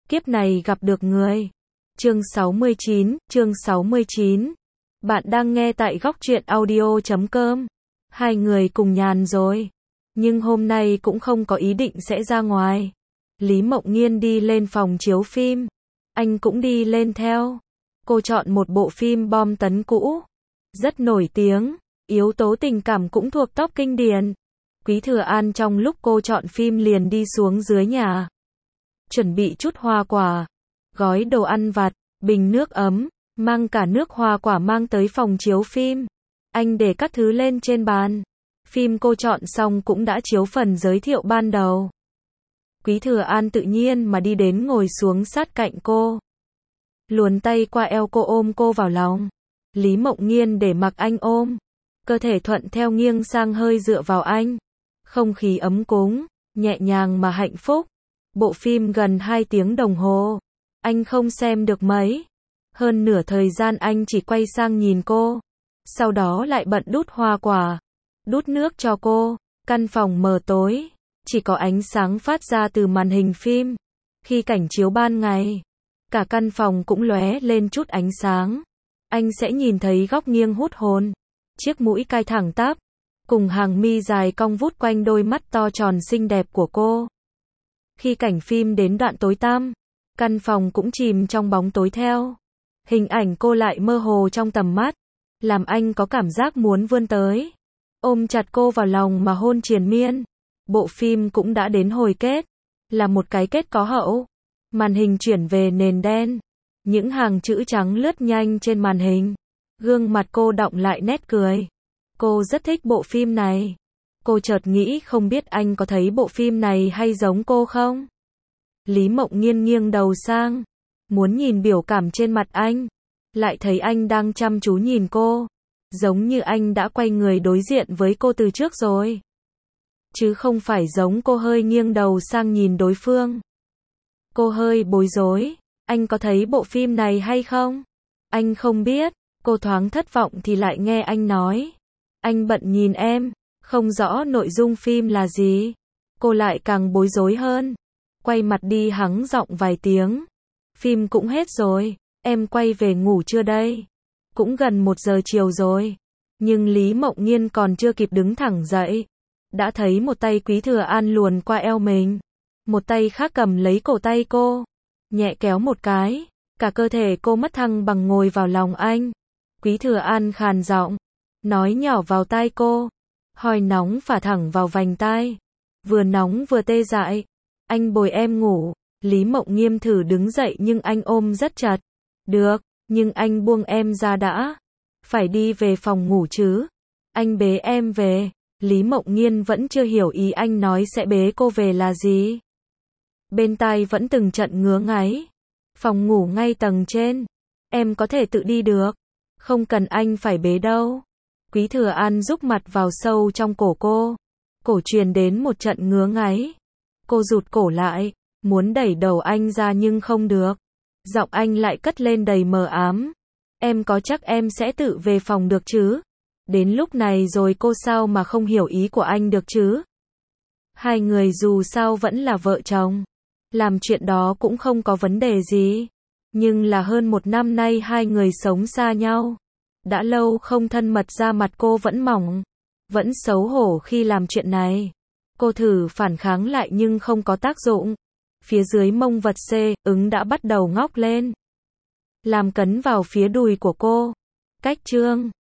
kiếp này gặp được người. Chương 69. Bạn đang nghe tại góc truyện audio.com. Hai người cùng nhàn rồi. Nhưng hôm nay cũng không có ý định sẽ ra ngoài. Lý Mộng Nghiên đi lên phòng chiếu phim. Anh cũng đi lên theo. Cô chọn một bộ phim bom tấn cũ. Rất nổi tiếng. Yếu tố tình cảm cũng thuộc top kinh điển. Quý Thừa An trong lúc cô chọn phim liền đi xuống dưới nhà. Chuẩn bị chút hoa quả, gói đồ ăn vặt, bình nước ấm, mang cả nước hoa quả mang tới phòng chiếu phim. Anh để các thứ lên trên bàn. Phim cô chọn xong cũng đã chiếu phần giới thiệu ban đầu. Quý Thừa An tự nhiên mà đi đến ngồi xuống sát cạnh cô. Luồn tay qua eo cô ôm cô vào lòng. Lý Mộng Nghiên để mặc anh ôm. Cơ thể thuận theo nghiêng sang hơi dựa vào anh. Không khí ấm cúng, nhẹ nhàng mà hạnh phúc. Bộ phim gần 2 tiếng đồng hồ. Anh không xem được mấy. Hơn nửa thời gian anh chỉ quay sang nhìn cô. Sau đó lại bận đút hoa quả, đút nước cho cô. Căn phòng mờ tối, chỉ có ánh sáng phát ra từ màn hình phim. Khi cảnh chiếu ban ngày, cả căn phòng cũng lóe lên chút ánh sáng. Anh sẽ nhìn thấy góc nghiêng hút hồn, chiếc mũi cai thẳng tắp, cùng hàng mi dài cong vút quanh đôi mắt to tròn xinh đẹp của cô. Khi cảnh phim đến đoạn tối tăm, căn phòng cũng chìm trong bóng tối theo. Hình ảnh cô lại mơ hồ trong tầm mắt, làm anh có cảm giác muốn vươn tới, ôm chặt cô vào lòng mà hôn triền miên. Bộ phim cũng đã đến hồi kết, là một cái kết có hậu. Màn hình chuyển về nền đen, những hàng chữ trắng lướt nhanh trên màn hình. Gương mặt cô đọng lại nét cười. Cô rất thích bộ phim này. Cô chợt nghĩ không biết anh có thấy bộ phim này hay giống cô không? Lý Mộng Nghiên nghiêng đầu sang, muốn nhìn biểu cảm trên mặt anh. Lại thấy anh đang chăm chú nhìn cô. Giống như anh đã quay người đối diện với cô từ trước rồi. Chứ không phải giống cô hơi nghiêng đầu sang nhìn đối phương. Cô hơi bối rối. Anh có thấy bộ phim này hay không? Anh không biết. Cô thoáng thất vọng thì lại nghe anh nói. Anh bận nhìn em, không rõ nội dung phim là gì. Cô lại càng bối rối hơn. Quay mặt đi hắng giọng vài tiếng. Phim cũng hết rồi, em quay về ngủ chưa đây? Cũng gần 1 giờ chiều rồi. Nhưng Lý Mộng Nghiên còn chưa kịp đứng thẳng dậy. Đã thấy một tay Quý Thừa An luồn qua eo mình. Một tay khác cầm lấy cổ tay cô. Nhẹ kéo một cái. Cả cơ thể cô mất thăng bằng ngồi vào lòng anh. Quý Thừa An khàn giọng, nói nhỏ vào tai cô. Hỏi nóng phả thẳng vào vành tai. Vừa nóng vừa tê dại. Anh bồi em ngủ. Lý Mộng Nghiên thử đứng dậy nhưng anh ôm rất chặt. Được, nhưng anh buông em ra đã. Phải đi về phòng ngủ chứ. Anh bế em về. Lý Mộng Nghiên vẫn chưa hiểu ý anh nói sẽ bế cô về là gì. Bên tai vẫn từng trận ngứa ngáy. Phòng ngủ ngay tầng trên. Em có thể tự đi được. Không cần anh phải bế đâu. Quý Thừa An rúc mặt vào sâu trong cổ cô. Cổ truyền đến một trận ngứa ngáy. Cô rụt cổ lại, muốn đẩy đầu anh ra nhưng không được. Giọng anh lại cất lên đầy mờ ám. Em có chắc em sẽ tự về phòng được chứ? Đến lúc này rồi cô sao mà không hiểu ý của anh được chứ? Hai người dù sao vẫn là vợ chồng. Làm chuyện đó cũng không có vấn đề gì. Nhưng là hơn 1 năm nay hai người sống xa nhau. Đã lâu không thân mật, da mặt cô vẫn mỏng. Vẫn xấu hổ khi làm chuyện này. Cô thử phản kháng lại nhưng không có tác dụng. Phía dưới mông vật C, ứng đã bắt đầu ngóc lên. Làm cấn vào phía đùi của cô. Cách chương